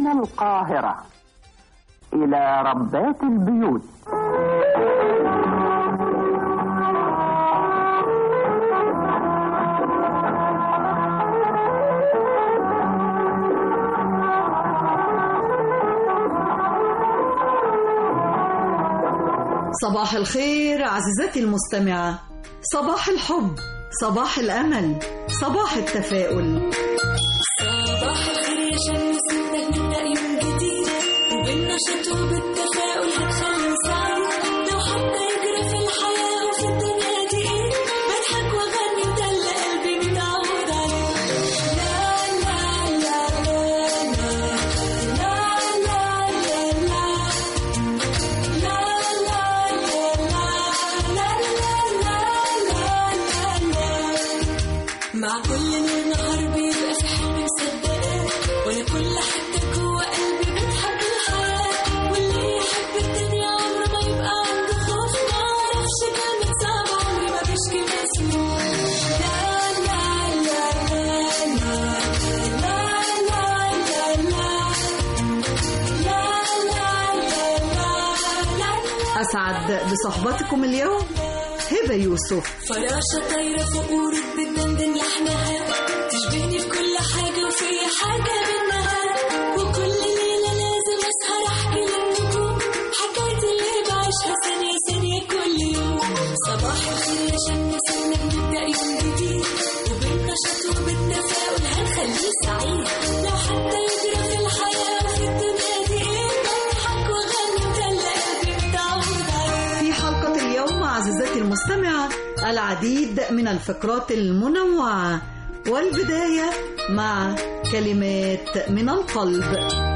من القاهرة إلى ربات البيوت. صباح الخير عزيزتي المستمعة، صباح الحب، صباح الأمل، صباح التفاؤل. صباح الخير يا شمس، نبدأ يوم جديد وبالنشاط وبالتفاؤل هتخلي سعيد. لو حتى يجري في الحياة وفي الدنيا دي ايه، بضحك واغني ده اللي قلبي متعود عليه. لا لا لا لا لا لا لا لا لا مع كل نور نهار بيبقى في حلم مصدقاه، وانا كل حتة جوه قلبي بتحب الحياة. واللي يحب الدنيا عمره ما يبقى عنده خوف، ما اعرفش كلمة صعبة عمري ما بشكي من اسمه. لا لا لا لا لا لا لا لا لا. أسعد بصحبتكم اليوم هبة يوسف. فراشة طايرة فوق ورود بتدندن لحنها، تشبهني في كل حاجة وفي حاجة منها. وكل ليلة لازم أسهر أحكي للنجوم حكايتي اللي بعيشها ثانية ثانية كل يوم. صباح الخير يا شمس، نبدأ يوم جديد وبالنشاط وبالتفاؤل هنخليه سعيد. لو حتى يجري في الحياة وفي الدنيا دي ايه، بضحك واغني ده اللي قلبي متعود عليه. في حلقة اليوم عزيزتي المستمعة العديد من الفقرات المنوعة، والبداية مع كلمات من القلب.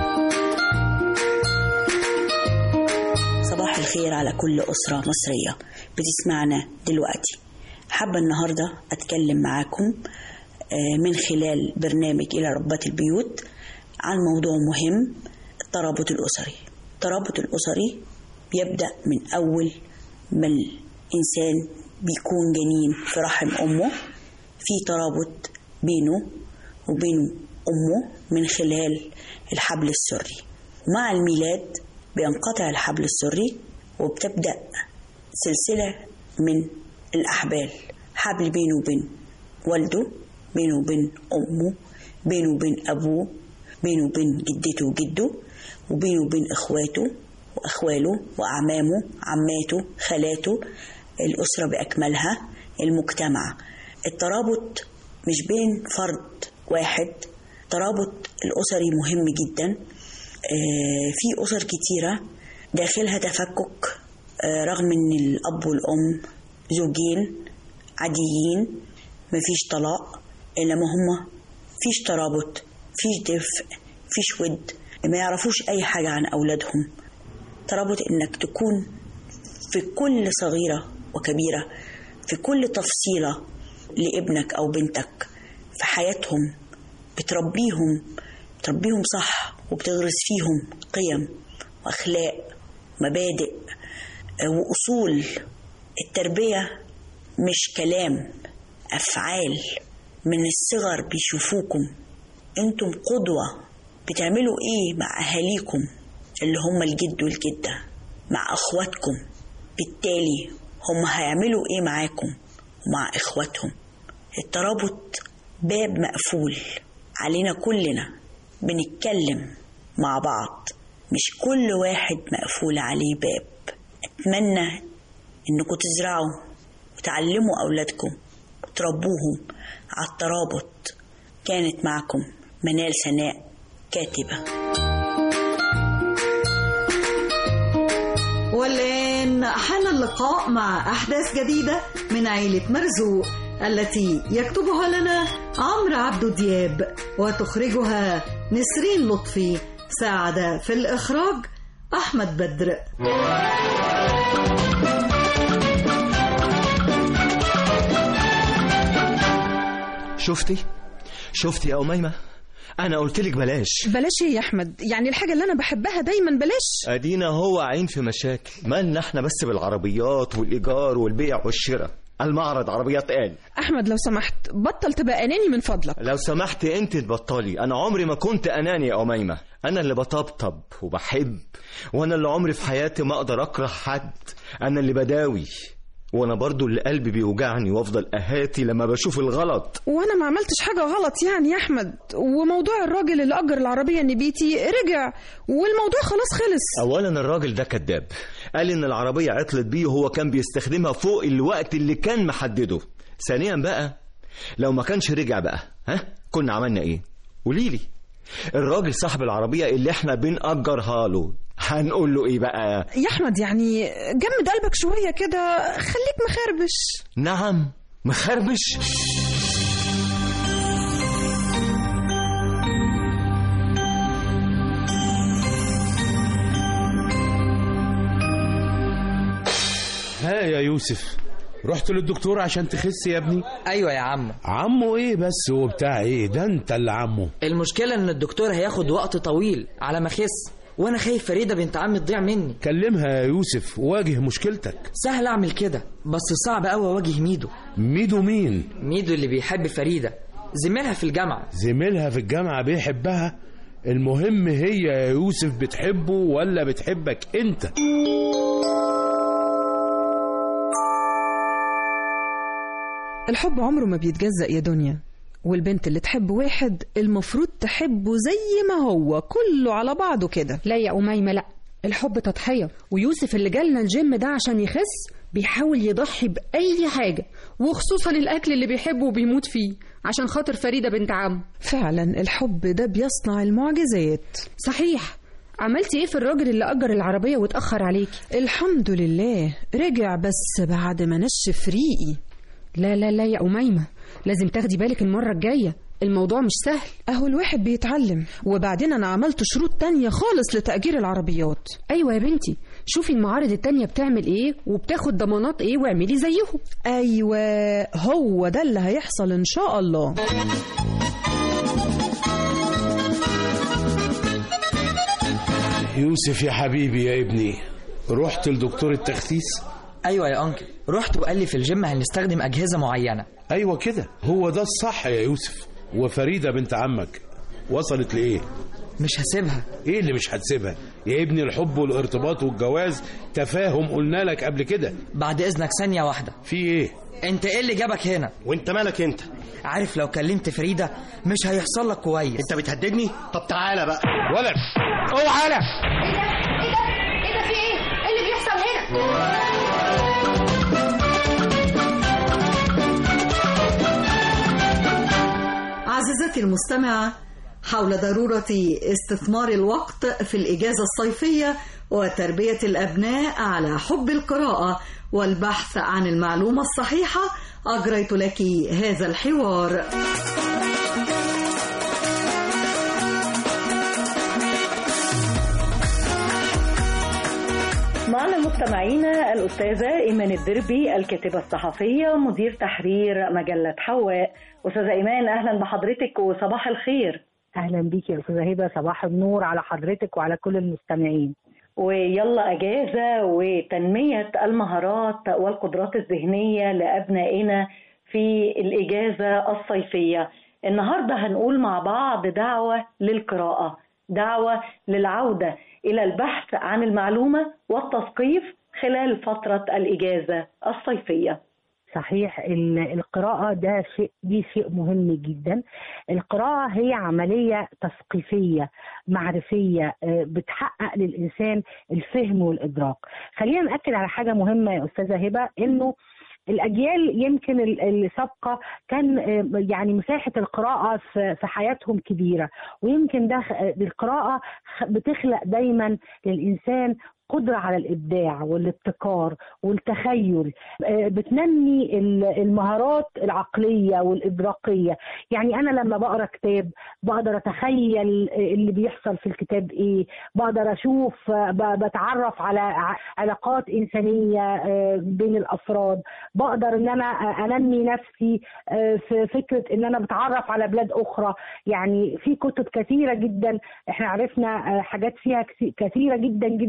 صباح الخير على كل أسرة مصرية بتسمعنا دلوقتي. حابة النهاردة أتكلم معاكم من خلال برنامج إلى ربات البيوت عن موضوع مهم، الترابط الأسري. الترابط الأسري بيبدأ من أول ما الإنسان بيكون جنين في رحم أمه، في ترابط بينه وبين أمه من خلال الحبل السري. ومع الميلاد بينقطع الحبل السري وبتبدأ سلسلة من الأحبال، حبل بينه وبين والده، بينه وبين أمه، بينه وبين أبوه، بينه وبين جدته وجده، وبينه وبين إخواته وأخواله وأعمامه، عماته، خالاته، الأسرة بأكملها، المجتمع. الترابط مش بين فرد واحد، الترابط الأسري مهم جدا. في أسر كتيرة داخلها تفكك، رغم أن الأب والأم زوجين عاديين، مفيش طلاق، إنما هما فيش ترابط، فيش دفء، فيش ود، ما يعرفوش أي حاجة عن أولادهم. ترابط إنك تكون في كل صغيرة وكبيرة، في كل تفصيلة لابنك أو بنتك في حياتهم، بتربيهم صح، وبتغرس فيهم قيم وأخلاق مبادئ وأصول. التربية مش كلام، أفعال. من الصغر بيشوفوكم أنتم قدوة، بتعملوا إيه مع أهاليكم اللي هم الجد والجدة، مع أخواتكم، بالتالي هم هيعملوا إيه معاكم ومع إخواتهم. الترابط باب مقفول علينا كلنا، بنتكلم مع بعض، مش كل واحد مقفول عليه باب. أتمنى إنكم تزرعوا وتعلموا أولادكم وتربوهم على الترابط. كانت معكم منال سناء، كاتبة. والآن حان اللقاء مع أحداث جديدة من عيلة مرزوق التي يكتبها لنا عمرو عبد دياب وتخرجها نسرين لطفي. ساعد في الإخراج أحمد بدر. شفتي يا أميمة، أنا قلتلك بلاش إيه يا أحمد؟ يعني الحاجة اللي أنا بحبها دايما بلاش. أدينا هو عين في مشاكل، مالنا احنا بس بالعربيات والإيجار والبيع والشراء. المعرض عربيات قال. احمد لو سمحت بطل تبقى اناني من فضلك. لو سمحت انت تبطلي. انا عمري ما كنت اناني يا أميمة. انا اللي بطبطب وبحب، وانا اللي عمري في حياتي ما اقدر اكره حد. انا اللي بداوي، وانا برضو اللي قلبي بيوجعني وافضل اهاتي لما بشوف الغلط. وانا ما عملتش حاجه غلط يعني يا احمد. وموضوع الراجل اللي اجر العربيه النبيتي رجع والموضوع خلاص خلص. اولا الراجل ده كذاب، قال ان العربيه عطلت بيه وهو كان بيستخدمها فوق الوقت اللي كان محدده. ثانيا بقى لو ما كانش رجع بقى كنا عملنا ايه؟ قوليلي. الراجل صاحب العربيه اللي احنا بنأجرها له هنقول له ايه بقى؟ يا احمد يعني جمد قلبك شويه كده، خليك مخربش. نعم مخربش. ها يا يوسف، رحت للدكتور عشان تخس يا ابني؟ ايوه يا عم. عمو ايه بس وبتاع ايه ده؟ انت اللي عمو. المشكله ان الدكتور هياخد وقت طويل على ما اخس، وانا خايف فريده بنت عمي تضيع مني. كلمها يا يوسف وواجه مشكلتك. سهل اعمل كده، بس صعب قوي اواجه ميدو. ميدو مين؟ ميدو اللي بيحب فريده، زميلها في الجامعه. زميلها في الجامعه بيحبها؟ المهم هي يا يوسف بتحبه ولا بتحبك انت؟ الحب عمره ما بيتجزأ يا دنيا، والبنت اللي تحب واحد المفروض تحبه زي ما هو كله على بعضه كده. لا يا أميمة لا، الحب تضحية، ويوسف اللي جالنا الجيم ده عشان يخس بيحاول يضحي بأي حاجة، وخصوصا الأكل اللي بيحبه وبيموت فيه عشان خاطر فريدة بنت عم. فعلا الحب ده بيصنع المعجزات. صحيح. عملتي ايه في الراجل اللي أجر العربية واتأخر عليكي؟ الحمد لله رجع، بس بعد ما نشف ريقي. لا لا لا يا أميمة، لازم تاخدي بالك المرة الجاية، الموضوع مش سهل. اهو الواحد بيتعلم. وبعدين انا عملت شروط تانية خالص لتأجير العربيات. ايوه يا بنتي، شوفي المعارض التانية بتعمل ايه وبتاخد ضمانات ايه واعملي زيهم. ايوه هو ده اللي هيحصل ان شاء الله. يوسف يا حبيبي يا ابني، رحت لدكتور التخسيس؟ ايوه يا انكل، رحت وقال لي في الجيم هنستخدم اجهزه معينه. ايوه كده، هو ده الصح يا يوسف. وفريده بنت عمك وصلت لايه؟ مش هسيبها. ايه اللي مش هتسيبها يا ابني؟ الحب والارتباط والجواز تفاهم، قلنا لك قبل كده. بعد اذنك ثانيه واحده. في ايه؟ انت ايه اللي جابك هنا؟ وانت مالك انت؟ عارف لو كلمت فريده مش هيحصل لك كويس. انت بتهددني؟ طب تعالى بقى. ولد اوعى. ايه ده في ايه اللي بيحصل هنا؟ عزيزتي المستمعة، حول ضرورة استثمار الوقت في الإجازة الصيفية وتربية الأبناء على حب القراءة والبحث عن المعلومة الصحيحة، أجريت لك هذا الحوار. معنا مستمعينا الأستاذة إيمان الدربي، الكاتبة الصحفية مدير تحرير مجلة حواء. أستاذة إيمان أهلا بحضرتك وصباح الخير. أهلا بيك يا أستاذة هبة، صباح النور على حضرتك وعلى كل المستمعين. ويلا أجازة وتنمية المهارات والقدرات الذهنية لأبنائنا في الإجازة الصيفية. النهاردة هنقول مع بعض دعوة للقراءة، دعوة للعودة إلى البحث عن المعلومة والتثقيف خلال فترة الإجازة الصيفية. صحيح، القراءة ده شيء مهم جدا. القراءة هي عملية تثقيفية معرفية بتحقق للإنسان الفهم والإدراك. خلينا نأكد على حاجة مهمة يا أستاذة هبة، إنه الأجيال يمكن السابقة كان يعني مساحة القراءة في حياتهم كبيرة، ويمكن ده القراءة بتخلق دايما للإنسان قدرة على الإبداع والابتكار والتخيل، بتنمي المهارات العقلية والإدراكية. يعني أنا لما بقرأ كتاب بقدر أتخيل اللي بيحصل في الكتاب إيه، بقدر أشوف، بتعرف على علاقات إنسانية بين الأفراد، بقدر إن أنا أنمي نفسي في فكرة إن أنا بتعرف على بلاد أخرى. يعني في كتب كثيرة جدا إحنا عرفنا حاجات فيها كثيرة جدا جدا عن طريق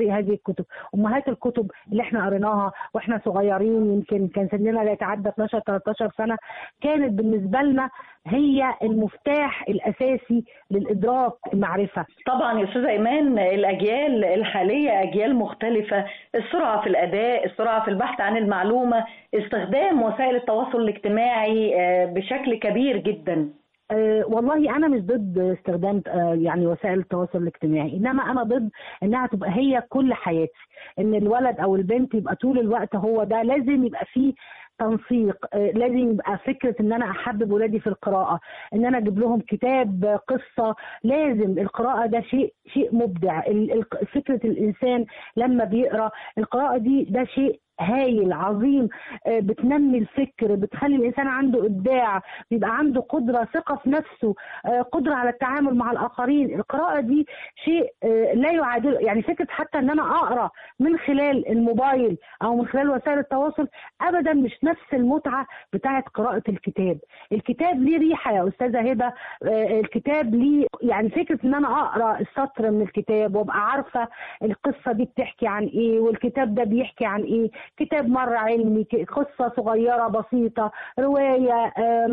طريق هذه الكتب. امهات الكتب اللي احنا قريناها واحنا صغيرين، يمكن كان سننا لا يتعدى 12 13 سنه، كانت بالنسبه لنا هي المفتاح الاساسي للادراك المعرفه. طبعا يا استاذه ايمان الاجيال الحاليه اجيال مختلفه، السرعه في الاداء، السرعه في البحث عن المعلومه، استخدام وسائل التواصل الاجتماعي بشكل كبير جدا. والله انا مش ضد استخدام يعني وسائل التواصل الاجتماعي، انما انا ضد انها تبقى هي كل حياتي، ان الولد او البنت يبقى طول الوقت هو ده. لازم يبقى فيه تنسيق، لازم يبقى فكره ان انا احبب ولادي في القراءه، ان انا اجيب لهم كتاب قصه. لازم القراءه ده شيء مبدع. فكره الانسان لما بيقرا القراءه دي ده شيء هايل عظيم، بتنمي الفكر، بتخلي الانسان عنده ابداع، بيبقى عنده قدره، ثقه في نفسه، قدره على التعامل مع الاخرين. القراءه دي شيء لا يعادل. يعني فكره حتى ان انا اقرا من خلال الموبايل او من خلال وسائل التواصل ابدا مش نفس المتعه بتاعه قراءه الكتاب. الكتاب ليه ريحه يا استاذه هبه، الكتاب ليه يعني فكره ان انا اقرا السطر من الكتاب وابقى عارفه القصه دي بتحكي عن ايه والكتاب ده بيحكي عن ايه. كتاب مرة علمي، قصة صغيرة بسيطة، رواية،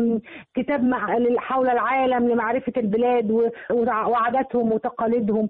كتاب حول العالم لمعرفة البلاد وعاداتهم وتقاليدهم.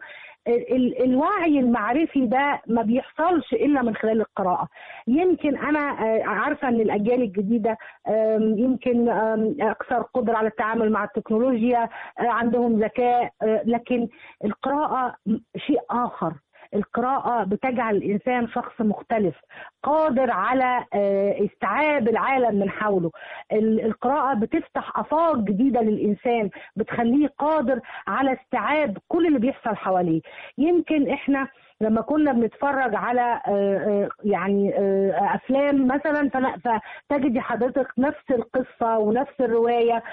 الوعي المعرفي ده ما بيحصلش إلا من خلال القراءة. يمكن أنا عارفة أن الأجيال الجديدة يمكن أكثر قدرة على التعامل مع التكنولوجيا، عندهم ذكاء، لكن القراءة شيء آخر. القراءة بتجعل الإنسان شخص مختلف قادر على استيعاب العالم من حوله. القراءة بتفتح آفاق جديدة للإنسان، بتخليه قادر على استيعاب كل اللي بيحصل حواليه. يمكن إحنا لما كنا بنتفرج على يعني أفلام مثلا فتجد حضرتك نفس القصة ونفس الرواية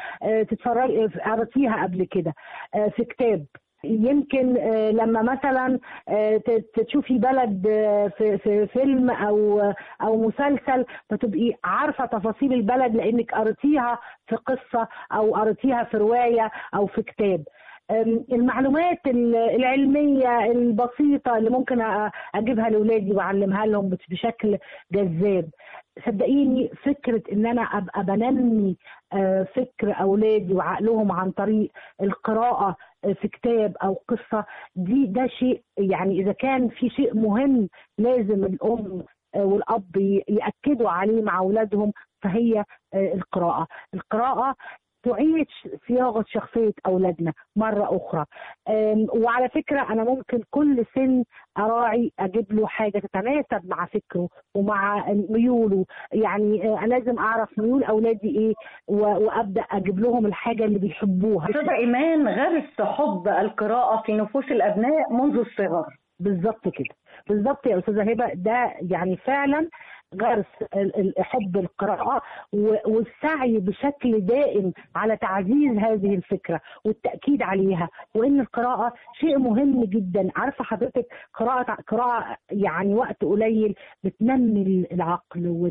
قرأتيها قبل كده في كتاب. يمكن لما مثلا تشوفي بلد في فيلم او مسلسل فتبقي عارفه تفاصيل البلد لانك قريتيها في قصه او قريتيها في روايه او في كتاب. المعلومات العلميه البسيطه اللي ممكن اجيبها لاولادي واعلمها لهم بشكل جذاب. صدقيني فكره ان انا ابقى بنمي فكر اولادي وعقلهم عن طريق القراءه في كتاب او قصه ده شيء، يعني اذا كان في شيء مهم لازم الام والاب ياكدوا عليه مع اولادهم فهي القراءه. القراءه تعيد صياغه شخصيه اولادنا مره اخرى. وعلى فكره انا ممكن كل سن اراعي اجيب له حاجه تتناسب مع فكره ومع ميوله. يعني لازم اعرف ميول اولادي ايه وابدا اجيب لهم الحاجه اللي بيحبوها. استاذه ايمان غرس حب القراءه في نفوس الابناء منذ الصغر. بالظبط كده، بالظبط يا استاذه هبه. ده يعني فعلا غرس حب القراءة والسعي بشكل دائم على تعزيز هذه الفكرة والتأكيد عليها، وإن القراءة شيء مهم جدا. عارفة حضرتك قراءة يعني وقت قليل بتنمي العقل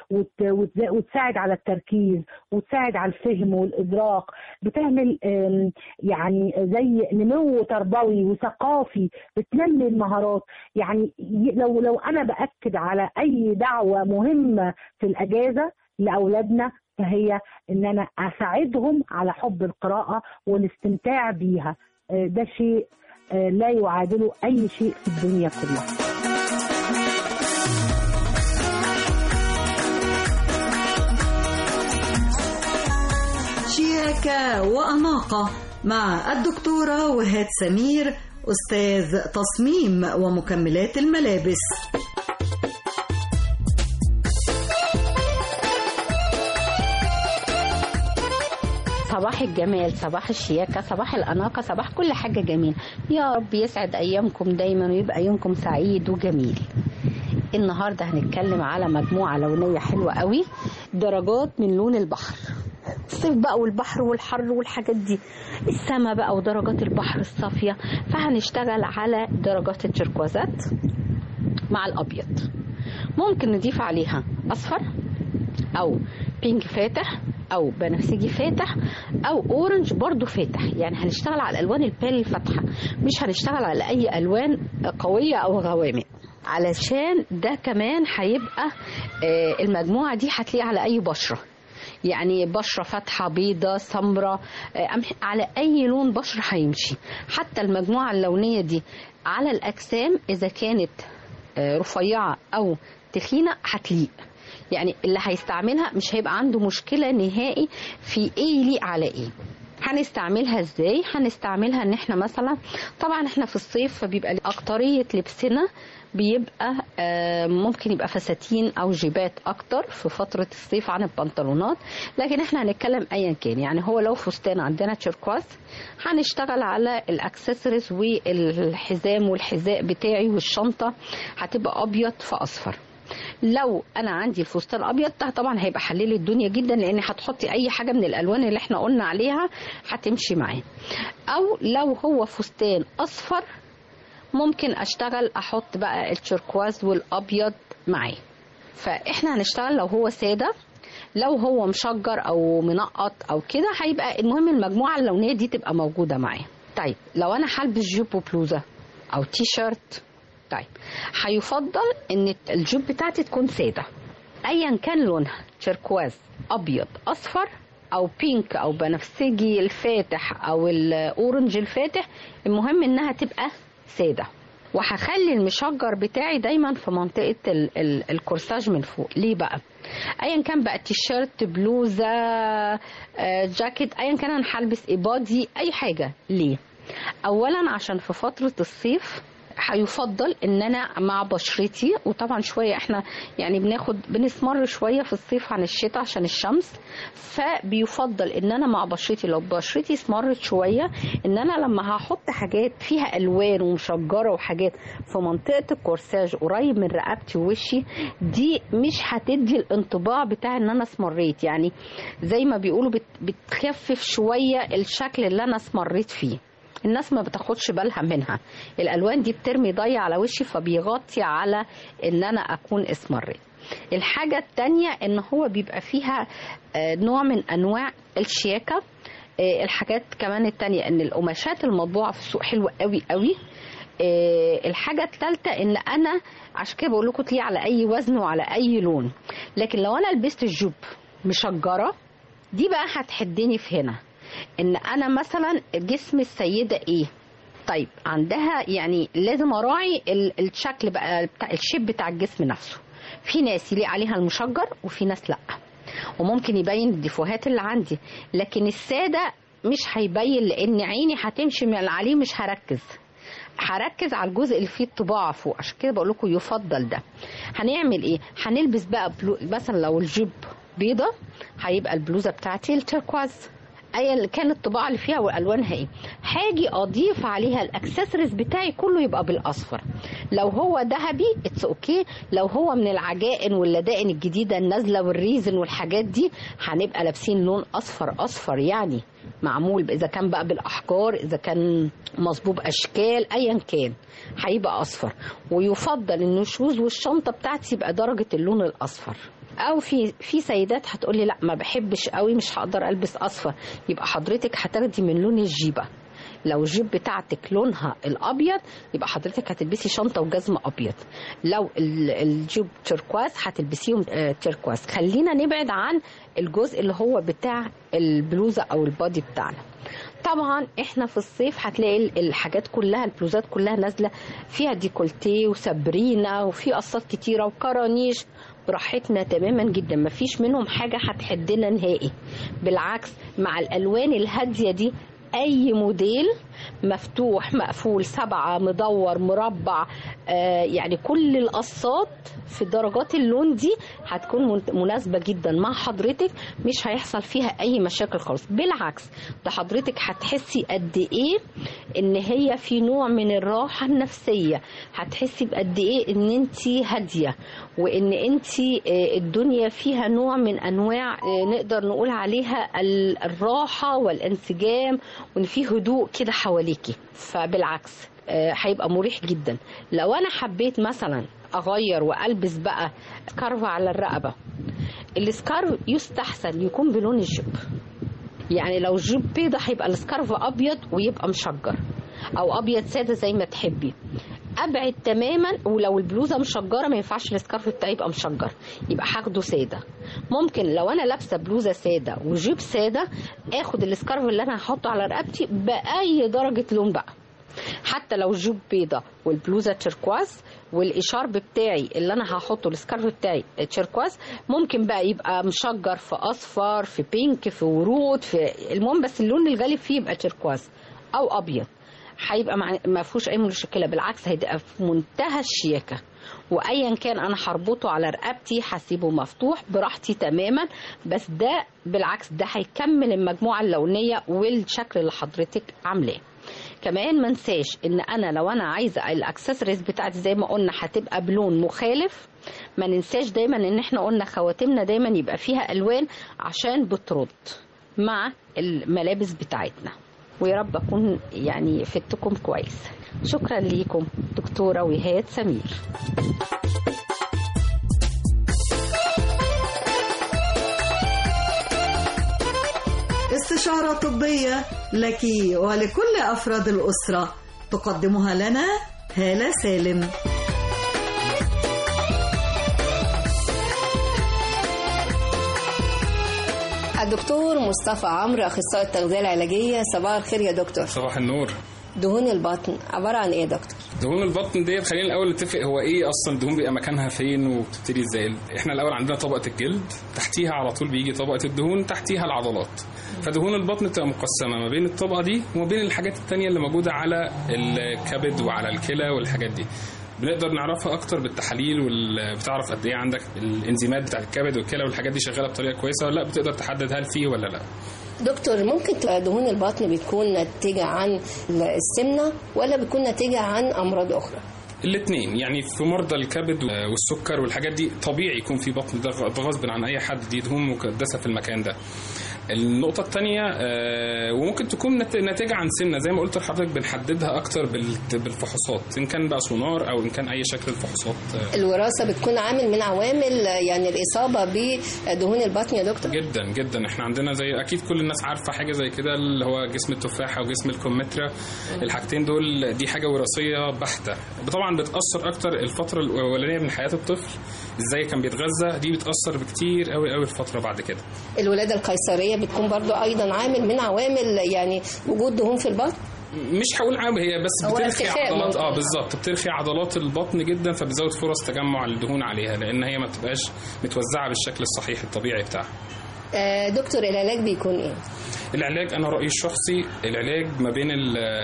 وتساعد على التركيز وتساعد على الفهم والإدراك، بتعمل يعني زي نمو تربوي وثقافي، بتنمي المهارات. يعني لو أنا بأكد على أي دعوة مهمة في الأجازة لأولادنا فهي إن أنا أساعدهم على حب القراءة والاستمتاع بيها. ده شيء لا يعادله أي شيء في الدنيا كلها. شياكة وأناقة مع الدكتورة وهاد سمير، أستاذ تصميم ومكملات الملابس. صباح الجمال، صباح الشياكة، صباح الأناقة، صباح كل حاجة جميلة. يا رب يسعد أيامكم دايما ويبقى يومكم سعيد وجميل. النهاردة هنتكلم على مجموعة لونية حلوة قوي، درجات من لون البحر. الصيف بقى والبحر والحر والحاجات دي، السما بقى ودرجات البحر الصافية. فهنشتغل على درجات التركوازات مع الأبيض. ممكن نضيف عليها أصفر أو بينك فاتح او بنفسجي فاتح او اورنج برضو فاتح. يعني هنشتغل على الالوان البال الفاتحه، مش هنشتغل على اي الوان قويه او غوامق، علشان ده كمان هيبقى المجموعه دي هتلاقي على اي بشره، يعني بشرة فاتحة بيضة سمراء على أي لون بشرة هيمشي. حتى المجموعة اللونية دي على الأجسام إذا كانت رفيعة أو تخينة هتليق، يعني اللي هيستعملها مش هيبقى عنده مشكلة نهائي في إيه يليق على إيه. هنستعملها ازاي؟ هنستعملها ان احنا مثلا طبعا احنا في الصيف فبيبقى اكترية لبسنا بيبقى ممكن يبقى فساتين او جيبات اكتر في فترة الصيف عن البنطلونات، لكن احنا هنتكلم ايا كان. يعني هو لو فستان عندنا تشيركواز هنشتغل على الاكسسوارز والحزام والحذاء بتاعي والشنطة هتبقى ابيض في اصفر. لو انا عندي الفستان الابيض ده طبعا هيبقى حلل الدنيا جدا، لان هتحطي اي حاجه من الالوان اللي احنا قلنا عليها هتمشي معاه. او لو هو فستان اصفر ممكن اشتغل احط بقى التشيركواز والابيض معاه. فاحنا هنشتغل لو هو ساده، لو هو مشجر او منقط او كده هيبقى المهم المجموعه اللونيه دي تبقى موجوده معاه. طيب لو انا هلبس جيب وبلوزه او تي شيرت، طيب هيفضل ان الجيب بتاعتي تكون ساده ايا كان لونها، تشيركواز ابيض اصفر او بينك او بنفسجي الفاتح او الاورنج الفاتح، المهم انها تبقى ساده. وهخلي المشجر بتاعي دايما في منطقه الكورساج من فوق. ليه بقى؟ ايا كان بقى تيشيرت بلوزه جاكيت ايا كان انا هلبس بادي اي حاجه. ليه؟ اولا عشان في فتره الصيف هيفضل ان انا مع بشرتي، وطبعا شويه احنا يعني بنسمر شويه في الصيف عن الشتاء عشان الشمس، فبيفضل ان انا مع بشرتي لو بشرتي اسمرت شويه ان انا لما هحط حاجات فيها الوان ومشجره وحاجات في منطقه الكورساج قريب من رقبتي ووشي، دي مش هتدي الانطباع بتاع ان انا اسمريت. يعني زي ما بيقولوا بتخفف شويه الشكل اللي انا اسمريت فيه. الناس ما بتاخدش بالها منها، الالوان دي بترمي ضي على وشي فبيغطي على ان انا اكون اسمريت. الحاجه التانية ان هو بيبقى فيها نوع من انواع الشياكه. الحاجات كمان التانية ان القماشات المطبوعه في السوق حلوه قوي قوي. الحاجه الثالثه ان انا عشان كده بقول لكم تليه على اي وزن وعلى اي لون. لكن لو انا لبست الجوب مشجره دي بقى هتحدني في هنا ان انا مثلا جسم السيده ايه، طيب عندها يعني لازم اراعي الشكل بقى بتاع الشيب بتاع الجسم نفسه. في ناس يليق عليها المشجر وفي ناس لا، وممكن يبين الديفوهات اللي عندي. لكن الساده مش هيبين لان عيني هتمشي من عليه، مش هركز على الجزء اللي فيه الطباعه فوق. عشان كده بقول لكم يفضل ده. هنعمل ايه؟ هنلبس بقى مثلا لو الجيب بيضه هيبقى البلوزه بتاعتي التركواز ايا كانت الطباعه اللي فيها والوانها ايه. هاجي اضيف عليها الاكسسوارز بتاعي كله يبقى بالاصفر. لو هو ذهبي اتس اوكي، لو هو من العجائن واللدائن الجديده النازله والريزن والحاجات دي هنبقى لابسين لون اصفر يعني معمول اذا كان بقى بالاحجار، اذا كان مصبوب اشكال ايا كان هيبقى اصفر. ويفضل ان الشوز والشنطه بتاعتي يبقى درجه اللون الاصفر. او في سيدات هتقولي لا ما بحبش قوي مش هقدر البس اصفر، يبقى حضرتك هتاخدي من لون الجيبه. لو الجيب بتاعتك لونها الابيض يبقى حضرتك هتلبسي شنطه وجزمه ابيض. لو الجيب تركواز هتلبسيهم تركواز. خلينا نبعد عن الجزء اللي هو بتاع البلوزه او البادي بتاعنا. طبعا احنا في الصيف هتلاقي الحاجات كلها البلوزات كلها نازله فيها ديكولتيه وسبرينا وفي قصات كتيره وكرانيش، براحتنا تماما جدا، مفيش منهم حاجه هتحدنا نهائي. بالعكس مع الالوان الهاديه دي اي موديل مفتوح مقفول 7 مدور مربع يعني كل القصات في درجات اللون دي هتكون مناسبة جدا مع حضرتك، مش هيحصل فيها اي مشاكل خالص. بالعكس ده حضرتك هتحسي قد ايه ان هي في نوع من الراحة النفسية، هتحسي بقد ايه ان انتي هادية وان انتي الدنيا فيها نوع من انواع نقدر نقول عليها الراحة والانسجام وان في هدوء كده حواليكي. فبالعكس هيبقى مريح جدا. لو انا حبيت مثلا اغير والبس بقى كارفة على الرقبة السكارف يستحسن يكون بلون الجيب. يعني لو الجيب بيضة هيبقى السكارف ابيض ويبقى مشجر، او ابيض ساده زي ما تحبي. ابعد تماما. ولو البلوزه مشجره ما ينفعش السكارف بتاعي يبقى مشجر، يبقى هاخده ساده. ممكن لو انا لابسه بلوزه ساده وجيب ساده اخد السكارف اللي انا هحطه على رقبتي باي درجه لون بقى، حتى لو الجيب بيضه والبلوزه تشيركواز والاشارب بتاعي اللي انا هحطه السكارف بتاعي تشيركواز، ممكن بقى يبقى مشجر في اصفر في بينك في ورود في المهم، بس اللون الغالب فيه يبقى تشيركواز او ابيض. هيبقى ما فيهوش اي مشكله، بالعكس هيبقى في منتهى الشياكه. وايا كان انا هربطه على رقبتي هسيبه مفتوح براحتي تماما، بس ده بالعكس ده هيكمل المجموعه اللونيه والشكل اللي حضرتك عاملاه. كمان ما انساش ان انا لو انا عايزه الاكسسوارز بتاعتي زي ما قلنا هتبقى بلون مخالف، ما ننساش دايما ان احنا قلنا خواتمنا دايما يبقى فيها الوان عشان بترد مع الملابس بتاعتنا. ويا رب اكون يعني فدتكم كويس. شكرا ليكم دكتوره وهاد سمير. استشارة طبية لك ولكل أفراد الأسرة تقدمها لنا هالة سالم. الدكتور مصطفى عمرو، أخصائي التغذية العلاجية. صباح الخير يا دكتور. صباح النور. دهون البطن عبارة عن إيه يا دكتور؟ دهون البطن ديت خلينا الأول نتفق هو إيه أصلا الدهون، بيبقى مكانها فين وبتبتدي إزاي. إحنا الأول عندنا طبقة الجلد، تحتيها على طول بيجي طبقة الدهون، تحتيها العضلات. فدهون البطن بتبقى مقسمة ما بين الطبقة دي وما بين الحاجات التانية اللي موجودة على الكبد وعلى الكلى والحاجات دي. بنقدر نعرفها اكتر بالتحاليل، وبتعرف قد ايه عندك الانزيمات بتاعت الكبد والكلى والحاجات دي شغاله بطريقه كويسه ولا لا، بتقدر تحدد هل فيه ولا لا. دكتور، ممكن تبقى دهون البطن بتكون نتيجه عن السمنه ولا بتكون نتيجه عن امراض اخرى؟ الاثنين، يعني في مرضى الكبد والسكر والحاجات دي طبيعي يكون في بطن، ده غصب عن اي حد، دي دهون مكدسه في المكان ده. النقطة الثانية وممكن تكون ناتجة عن سمنة زي ما قلت لحضرتك، بنحددها أكتر بالفحوصات، إن كان بقى سونار أو إن كان أي شكل الفحوصات. الوراثة بتكون عامل من عوامل يعني الإصابة بدهون البطن يا دكتور؟ جدا جدا. إحنا عندنا زي أكيد كل الناس عارفة حاجة زي كده اللي هو جسم التفاحة وجسم الكمثرى، الحاجتين دول دي حاجة وراثية بحتة. طبعا بتأثر أكتر الفترة الأولانية من حياة الطفل، إزاي كان بيتغذى، دي بتأثر بكتير قوي قوي الفترة بعد كده. الولادة القيصرية بتكون برضو أيضا عامل من عوامل يعني وجود دهون في البطن؟ مش هقول عامل، هي بس بترخي عضلات بالظبط، بترخي عضلات البطن جدا، فبتزود فرص تجمع الدهون عليها لأن هي ما بتبقاش متوزعة بالشكل الصحيح الطبيعي بتاعها. دكتور، العلاج بيكون ايه؟ العلاج انا رأيي الشخصي، العلاج ما بين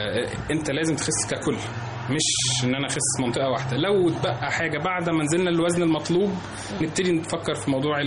انت لازم تخس ككل، مش ان انا اخس منطقه واحده. لو اتبقى حاجه بعد ما نزلنا الوزن المطلوب نبتدي نفكر في موضوع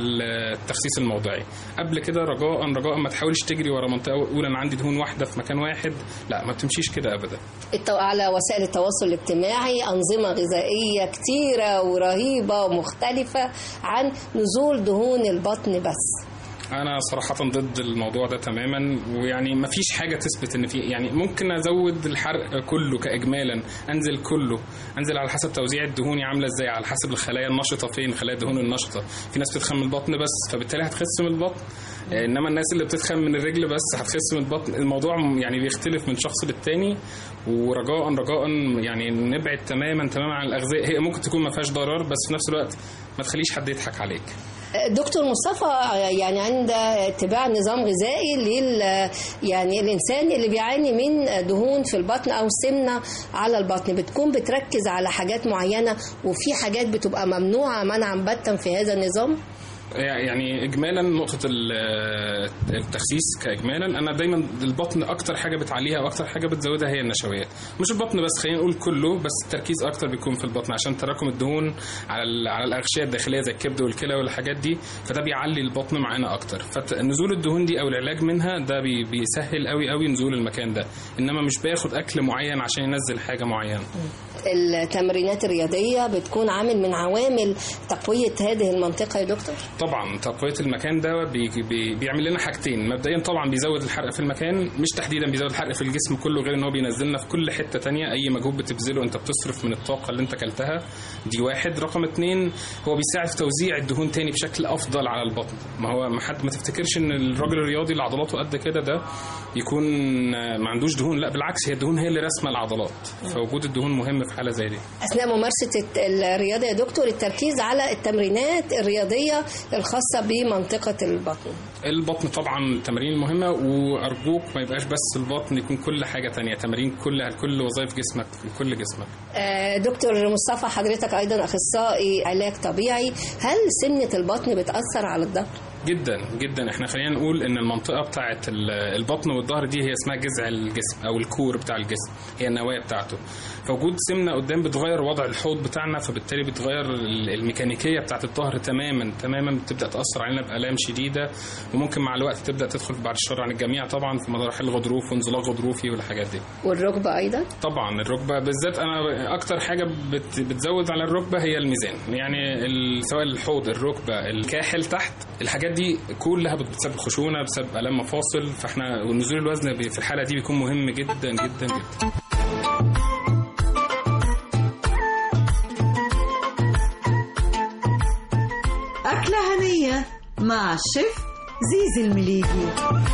التخسيس الموضعي. قبل كده رجاء ما تحاولش تجري ورا منطقه وتقول انا عندي دهون واحده في مكان واحد، لا ما تمشيش كده ابدا. على وسائل التواصل الاجتماعي انظمه غذائيه كتيره ورهيبه ومختلفه عن نزول دهون البطن بس. أنا صراحة ضد الموضوع ده تماما، ويعني ما فيش حاجة تثبت إن في، يعني ممكن أزود الحرق كله كإجمالا، أنزل على حسب توزيع الدهون عاملة إزاي، على حسب الخلايا النشطة فين، خلايا الدهون النشطة. في ناس بتتخن من البطن بس فبالتالي هتخس من البطن، إنما الناس اللي بتتخن من الرجل بس هتخس من البطن. الموضوع يعني بيختلف من شخص للتاني، ورجاء يعني نبعد تماما عن الأغذية. هي ممكن تكون ما فيهاش ضرر بس في نفس الوقت ما تخليش حد يضحك عليك. دكتور مصطفى، يعني عند اتباع نظام غذائي يعني الإنسان اللي بيعاني من دهون في البطن أو سمنة على البطن بتكون بتركز على حاجات معينة، وفي حاجات بتبقى ممنوعة منعا باتا في هذا النظام؟ يعني اجمالا نقطه التخسيس كاجمالا، انا دايما البطن اكتر حاجه بتعليها واكتر حاجه بتزودها هي النشويات. مش البطن بس، خلينا نقول كله، بس التركيز اكتر بيكون في البطن عشان تراكم الدهون على الاغشيه الداخليه زي الكبد والكلى والحاجات دي، فده بيعلي البطن معانا اكتر. فنزول الدهون دي او العلاج منها ده بيسهل قوي نزول المكان ده، انما مش باخد اكل معين عشان ينزل حاجه معينه. التمرينات الرياضيه بتكون عامل من عوامل تقويه هذه المنطقه يا دكتور؟ طبعا تقوية المكان ده بيعمل لنا حاجتين. مبدئيا طبعا بيزود الحرق في المكان، مش تحديدا بيزود الحرق في الجسم كله، غير ان هو بينزلنا في كل حتة تانية. اي مجهود بتبذله انت بتصرف من الطاقة اللي انت كلتها، دي واحد. رقم 2 هو بيساعد في توزيع الدهون تاني بشكل افضل على البطن. ما هو ما تفتكرش ان الراجل الرياضي اللي عضلاته قد كده ده يكون ما عندوش دهون، لا بالعكس، هي الدهون هي اللي رسمه العضلات، فوجود الدهون مهم في حالة زي دي. اثناء ممارسة الرياضة يا دكتور التركيز على التمرينات الرياضية الخاصة بمنطقة البطن طبعا التمارين المهمة، وأرجوك ما يبقاش بس البطن، يكون كل حاجة تانية، تمارين كل وظائف جسمك، كل جسمك. دكتور مصطفى حضرتك أيضا أخصائي علاج طبيعي، هل سمنة البطن بتأثر على الظهر؟ جدا جدا. احنا خلينا نقول ان المنطقه بتاعه البطن والظهر دي هي اسمها جذع الجسم او الكور بتاع الجسم، هي النواة بتاعته. فوجود سمنه قدام بتغير وضع الحوض بتاعنا، فبالتالي بتغير الميكانيكيه بتاعه الظهر تماما، بتبدا تاثر علينا بالام شديده، وممكن مع الوقت تبدا تدخل بعد الشر عن الجميع طبعا في مراحل الغضروف وانزلاق غضروفي والحاجات دي. والركبه ايضا طبعا الركبه بالذات، انا اكتر حاجه بتزود على الركبه هي الميزان، يعني سواء الحوض، الركبه، الكاحل تحت، الحاجات دي كلها بتسبب خشونه، بتسبب الام مفاصل. فاحنا ونزول الوزن في الحاله دي بيكون مهم جدا جدا جدا. أكلة هنية مع الشيف زيزي المليجي.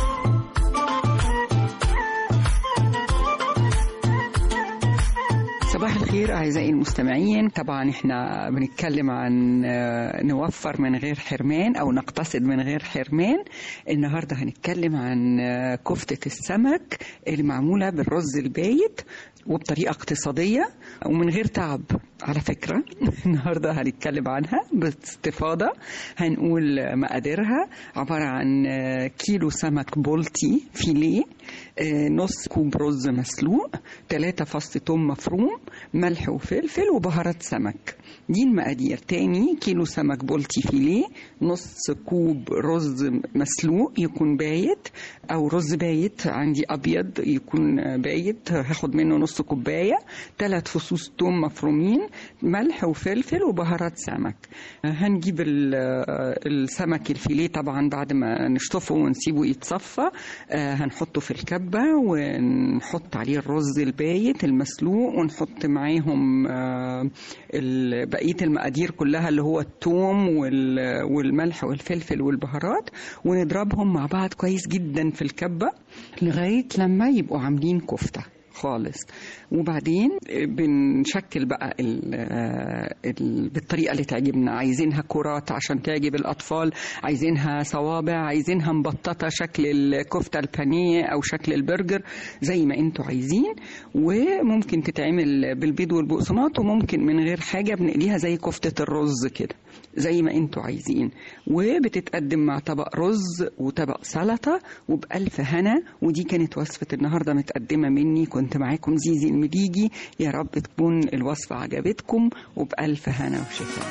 صباح الخير أعزائي المستمعين. طبعا احنا بنتكلم عن نوفر من غير حرمان أو نقتصد من غير حرمان. النهاردة هنتكلم عن كفتة السمك المعمولة بالرز البايت وبطريقة اقتصادية ومن غير تعب على فكرة. النهاردة هنتكلم عنها باستفاضة. هنقول مقاديرها: عبارة عن كيلو سمك بولتي فيليه، نص كوب رز مسلوق، 3 فص ثوم مفروم، ملح وفلفل وبهارات سمك. دي المقادير. تاني: كيلو سمك بولتي فيليه، نص كوب رز مسلوق يكون بايت او رز بايت عندي ابيض يكون بايت، هاخد منه نص كوبايه، 3 فصوص ثوم مفرومين، ملح وفلفل وبهارات سمك. هنجيب السمك الفيليه طبعا بعد ما نشطفه ونسيبه يتصفى، هنحطه في الكبه ونحط عليه الرز البايت المسلوق، ونحط معاهم بقيه المقادير كلها اللي هو الثوم والملح والفلفل والبهارات، ونضربهم مع بعض كويس جدا في الكبه لغايه لما يبقوا عاملين كفته خالص. وبعدين بنشكل بقى بالطريقة اللي تعجبنا. عايزينها كرات عشان تعجب الأطفال، عايزينها صوابع، عايزينها مبططة شكل الكفتة البانيه أو شكل البرجر، زي ما انتوا عايزين. وممكن تتعمل بالبيض والبقسماط، وممكن من غير حاجة بنقليها زي كفتة الرز كده زي ما انتوا عايزين. وبتتقدم مع طبق رز وطبق سلطة وبألف هنا. ودي كانت وصفة النهاردة متقدمة مني، كنت معاكم زيزي المليجي. يا رب تكون الوصفة عجبتكم وبألف هنا وشفاء.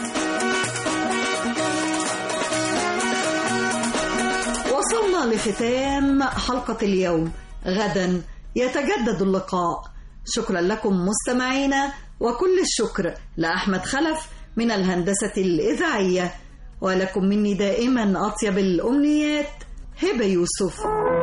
وصلنا لختام حلقة اليوم. غدا يتجدد اللقاء. شكرا لكم مستمعينا، وكل الشكر لأحمد خلف من الهندسة الإذاعية. ولكم مني دائما أطيب الأمنيات، هبة يوسف.